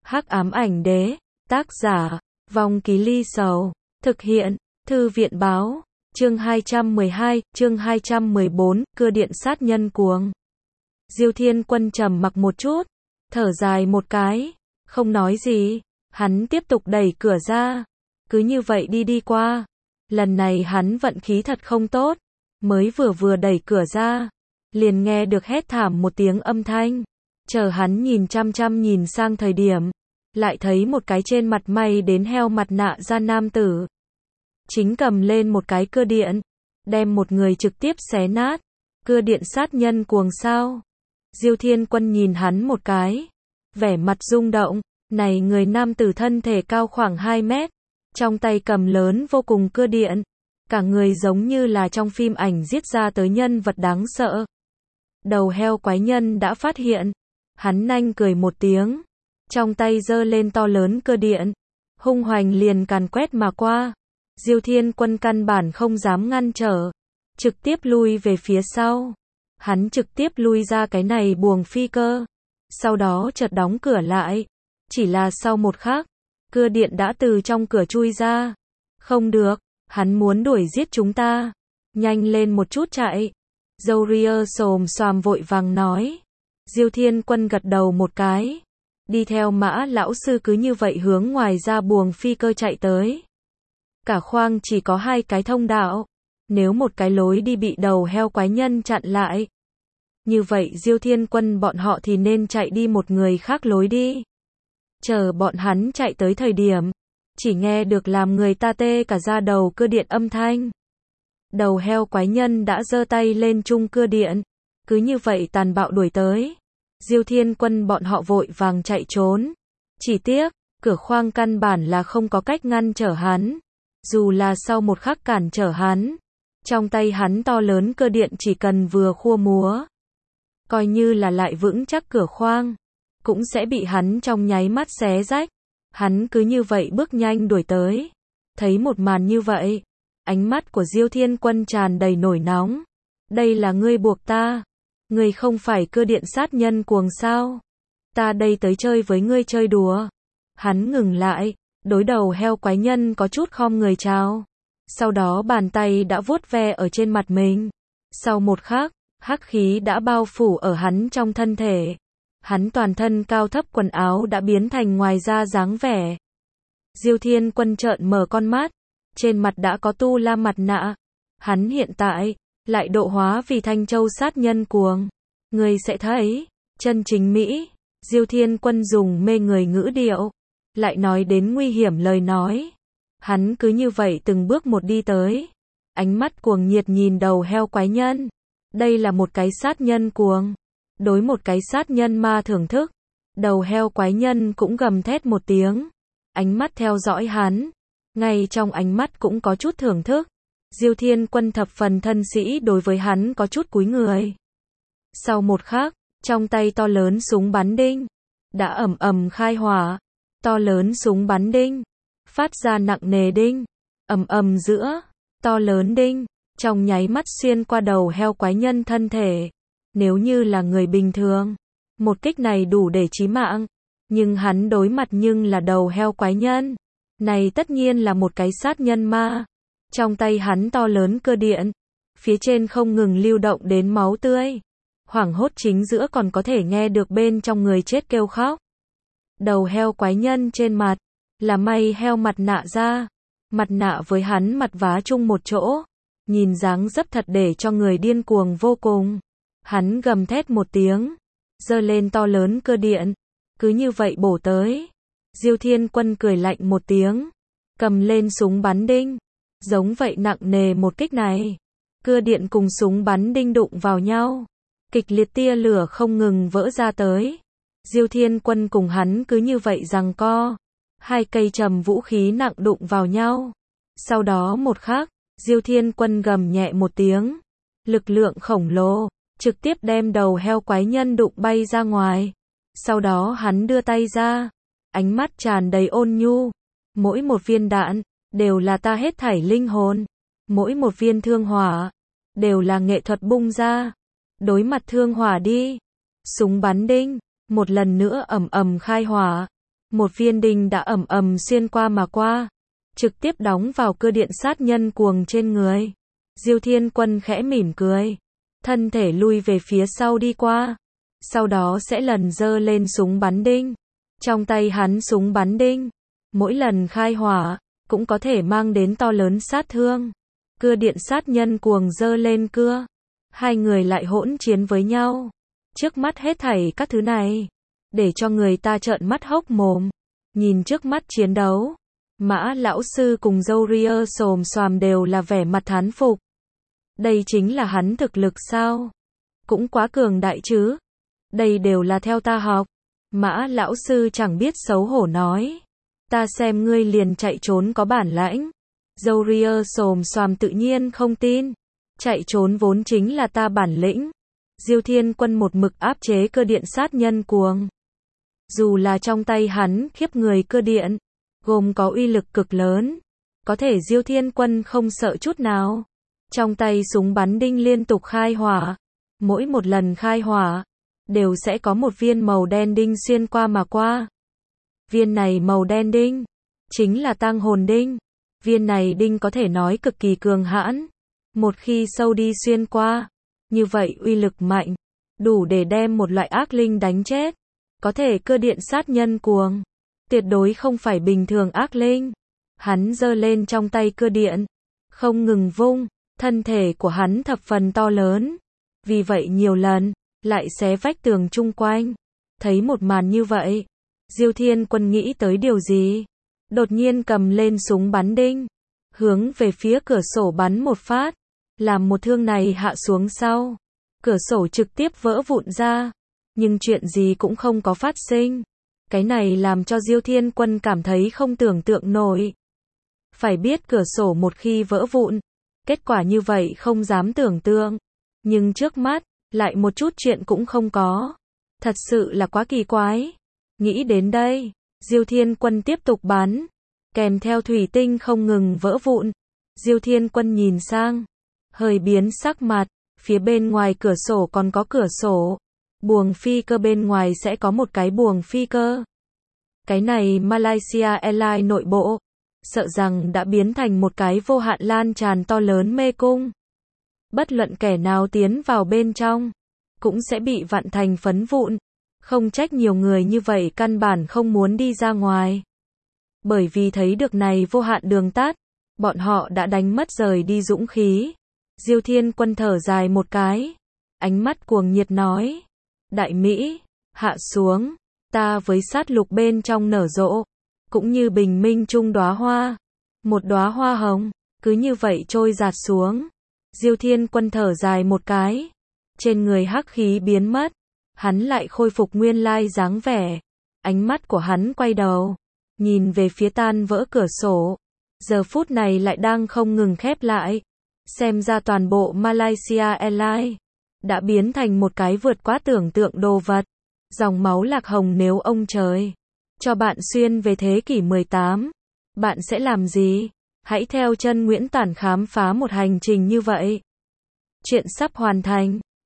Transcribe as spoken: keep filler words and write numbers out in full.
Hắc ám ảnh đế, tác giả, Vong Ký Ly Sầu, thực hiện, Thư viện báo, chương hai trăm mười hai, chương hai trăm mười bốn, cưa điện sát nhân cuồng. Diêu Thiên Quân trầm mặc một chút, thở dài một cái, không nói gì, hắn tiếp tục đẩy cửa ra, cứ như vậy đi đi qua. Lần này hắn vận khí thật không tốt, mới vừa vừa đẩy cửa ra, liền nghe được hét thảm một tiếng âm thanh. Chờ hắn nhìn chăm chăm nhìn sang thời điểm, lại thấy một cái trên mặt may đến heo mặt nạ da nam tử. Chính cầm lên một cái cưa điện, đem một người trực tiếp xé nát. Cưa điện sát nhân cuồng sao? Diêu Thiên Quân nhìn hắn một cái, vẻ mặt rung động. Này người nam tử thân thể cao khoảng hai mét, trong tay cầm lớn vô cùng cưa điện, cả người giống như là trong phim ảnh giết ra tới nhân vật đáng sợ. Đầu heo quái nhân đã phát hiện, hắn nanh cười một tiếng, trong tay giơ lên to lớn cưa điện, hung hoành liền càn quét mà qua. Diêu Thiên Quân căn bản không dám ngăn trở, trực tiếp lui về phía sau. Hắn trực tiếp lui ra cái này buồng phi cơ, sau đó chợt đóng cửa lại. Chỉ là sau một khắc, cưa điện đã từ trong cửa chui ra. Không được, hắn muốn đuổi giết chúng ta. Nhanh lên một chút chạy. Zoria xồm xoàm vội vàng nói. Diêu Thiên Quân gật đầu một cái, đi theo Mã lão sư cứ như vậy hướng ngoài ra buồng phi cơ chạy tới. Cả khoang chỉ có hai cái thông đạo, nếu một cái lối đi bị đầu heo quái nhân chặn lại, như vậy Diêu Thiên Quân bọn họ thì nên chạy đi một người khác lối đi. Chờ bọn hắn chạy tới thời điểm, chỉ nghe được làm người ta tê cả da đầu cưa điện âm thanh. Đầu heo quái nhân đã giơ tay lên chung cưa điện, cứ như vậy tàn bạo đuổi tới. Diêu Thiên Quân bọn họ vội vàng chạy trốn. Chỉ tiếc, cửa khoang căn bản là không có cách ngăn trở hắn. Dù là sau một khắc cản trở hắn, trong tay hắn to lớn cưa điện chỉ cần vừa khua múa, coi như là lại vững chắc cửa khoang, cũng sẽ bị hắn trong nháy mắt xé rách. Hắn cứ như vậy bước nhanh đuổi tới. Thấy một màn như vậy, ánh mắt của Diêu Thiên Quân tràn đầy nổi nóng. Đây là ngươi buộc ta. Ngươi không phải cưa điện sát nhân cuồng sao? Ta đây tới chơi với ngươi chơi đùa. Hắn ngừng lại, đối đầu heo quái nhân có chút khom người chào. Sau đó bàn tay đã vuốt ve ở trên mặt mình. Sau một khắc, hắc khí đã bao phủ ở hắn trong thân thể. Hắn toàn thân cao thấp quần áo đã biến thành ngoài da dáng vẻ. Diêu Thiên Quân trợn mở con mắt, trên mặt đã có tu la mặt nạ. Hắn hiện tại lại độ hóa vì Thanh Châu sát nhân cuồng. Người sẽ thấy chân chính Mỹ. Diêu Thiên Quân dùng mê người ngữ điệu, lại nói đến nguy hiểm lời nói. Hắn cứ như vậy từng bước một đi tới, ánh mắt cuồng nhiệt nhìn đầu heo quái nhân. Đây là một cái sát nhân cuồng, đối một cái sát nhân ma thưởng thức. Đầu heo quái nhân cũng gầm thét một tiếng, ánh mắt theo dõi hắn, ngay trong ánh mắt cũng có chút thưởng thức. Diêu Thiên Quân thập phần thân sĩ đối với hắn có chút cúi người. Sau một khắc, trong tay to lớn súng bắn đinh đã ầm ầm khai hỏa. To lớn súng bắn đinh phát ra nặng nề đinh, ầm ầm giữa, to lớn đinh trong nháy mắt xuyên qua đầu heo quái nhân thân thể. Nếu như là người bình thường, một kích này đủ để chí mạng, nhưng hắn đối mặt nhưng là đầu heo quái nhân. Này tất nhiên là một cái sát nhân ma. Trong tay hắn to lớn cưa điện, phía trên không ngừng lưu động đến máu tươi. Hoảng hốt chính giữa còn có thể nghe được bên trong người chết kêu khóc. Đầu heo quái nhân trên mặt là may heo mặt nạ da, mặt nạ với hắn mặt vá chung một chỗ, nhìn dáng dấp thật để cho người điên cuồng vô cùng. Hắn gầm thét một tiếng, giơ lên to lớn cưa điện, cứ như vậy bổ tới. Diêu Thiên Quân cười lạnh một tiếng, cầm lên súng bắn đinh, giống vậy nặng nề một kích này. Cưa điện cùng súng bắn đinh đụng vào nhau, kịch liệt tia lửa không ngừng vỡ ra tới. Diêu Thiên Quân cùng hắn cứ như vậy giằng co, hai cây trầm vũ khí nặng đụng vào nhau. Sau đó một khắc, Diêu Thiên Quân gầm nhẹ một tiếng, lực lượng khổng lồ trực tiếp đem đầu heo quái nhân đụng bay ra ngoài. Sau đó hắn đưa tay ra, ánh mắt tràn đầy ôn nhu. Mỗi một viên đạn đều là ta hết thảy linh hồn, mỗi một viên thương hỏa đều là nghệ thuật bung ra. Đối mặt thương hỏa đi. Súng bắn đinh một lần nữa ầm ầm khai hỏa, một viên đinh đã ầm ầm xuyên qua mà qua, trực tiếp đóng vào cơ điện sát nhân cuồng trên người. Diêu Thiên Quân khẽ mỉm cười, thân thể lui về phía sau đi qua, sau đó sẽ lần giơ lên súng bắn đinh. Trong tay hắn súng bắn đinh, mỗi lần khai hỏa, cũng có thể mang đến to lớn sát thương. Cưa điện sát nhân cuồng giơ lên cưa, hai người lại hỗn chiến với nhau. Trước mắt hết thảy các thứ này, để cho người ta trợn mắt hốc mồm. Nhìn trước mắt chiến đấu, Mã lão sư cùng Dâu Ria xồm xoàm đều là vẻ mặt thán phục. Đây chính là hắn thực lực sao? Cũng quá cường đại chứ. Đây đều là theo ta học. Mã lão sư chẳng biết xấu hổ nói. Ta xem ngươi liền chạy trốn có bản lãnh. Dâu Ria xồm xoàm tự nhiên không tin. Chạy trốn vốn chính là ta bản lĩnh. Diêu Thiên Quân một mực áp chế cơ điện sát nhân cuồng. Dù là trong tay hắn khiếp người cơ điện, gồm có uy lực cực lớn, có thể Diêu Thiên Quân không sợ chút nào. Trong tay súng bắn đinh liên tục khai hỏa, mỗi một lần khai hỏa, đều sẽ có một viên màu đen đinh xuyên qua mà qua. Viên này màu đen đinh, chính là tang hồn đinh. Viên này đinh có thể nói cực kỳ cường hãn. Một khi sâu đi xuyên qua, như vậy uy lực mạnh, đủ để đem một loại ác linh đánh chết. Có thể cơ điện sát nhân cuồng, tuyệt đối không phải bình thường ác linh. Hắn giơ lên trong tay cơ điện, không ngừng vung, thân thể của hắn thập phần to lớn. Vì vậy nhiều lần, lại xé vách tường chung quanh. Thấy một màn như vậy, Diêu Thiên Quân nghĩ tới điều gì? Đột nhiên cầm lên súng bắn đinh, hướng về phía cửa sổ bắn một phát, làm một thương này hạ xuống sau. Cửa sổ trực tiếp vỡ vụn ra, nhưng chuyện gì cũng không có phát sinh. Cái này làm cho Diêu Thiên Quân cảm thấy không tưởng tượng nổi. Phải biết cửa sổ một khi vỡ vụn, kết quả như vậy không dám tưởng tượng. Nhưng trước mắt, lại một chút chuyện cũng không có. Thật sự là quá kỳ quái. Nghĩ đến đây, Diêu Thiên Quân tiếp tục bắn, kèm theo thủy tinh không ngừng vỡ vụn. Diêu Thiên Quân nhìn sang, hơi biến sắc mặt, phía bên ngoài cửa sổ còn có cửa sổ. Buồng phi cơ bên ngoài sẽ có một cái buồng phi cơ. Cái này Malaysia Airlines nội bộ, sợ rằng đã biến thành một cái vô hạn lan tràn to lớn mê cung. Bất luận kẻ nào tiến vào bên trong, cũng sẽ bị vặn thành phấn vụn. Không trách nhiều người như vậy căn bản không muốn đi ra ngoài. Bởi vì thấy được này vô hạn đường tắt, bọn họ đã đánh mất rời đi dũng khí. Diêu Thiên Quân thở dài một cái, ánh mắt cuồng nhiệt nói. Đại Mỹ, hạ xuống, ta với sát lục bên trong nở rộ, cũng như bình minh trung đóa hoa. Một đóa hoa hồng, cứ như vậy trôi dạt xuống. Diêu Thiên Quân thở dài một cái, trên người hắc khí biến mất, hắn lại khôi phục nguyên lai dáng vẻ. Ánh mắt của hắn quay đầu, nhìn về phía tan vỡ cửa sổ, giờ phút này lại đang không ngừng khép lại. Xem ra toàn bộ Malaysia Airlines đã biến thành một cái vượt quá tưởng tượng đồ vật. Dòng máu lạc hồng, nếu ông trời cho bạn xuyên về thế kỷ mười tám, bạn sẽ làm gì? Hãy theo chân Nguyễn Tản khám phá một hành trình như vậy. Chuyện sắp hoàn thành.